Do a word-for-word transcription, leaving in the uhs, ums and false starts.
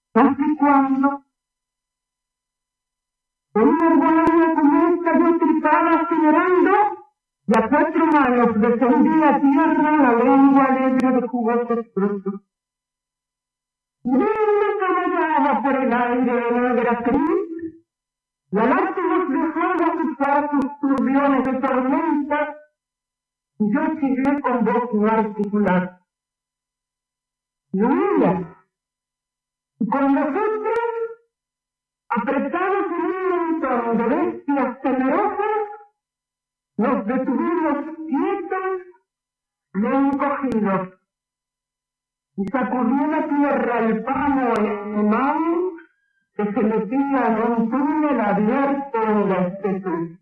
siempre y cuando una guardia como esta yo tripaba acelerando y a cuatro manos descendía a tierra la lengua alegre de jugosos frutos. Lindo caballaba por el aire de negra cruz, y al arte nos dejaba ocupar sus turbiones de tormenta, y yo chillé con voz no articular. Y huía, y con nosotros, apretados en un montón de bestias temerosas, nos detuvimos quietos y encogidos, y sacudió la tierra el palo animal que se metía en un túnel abierto en la estepa.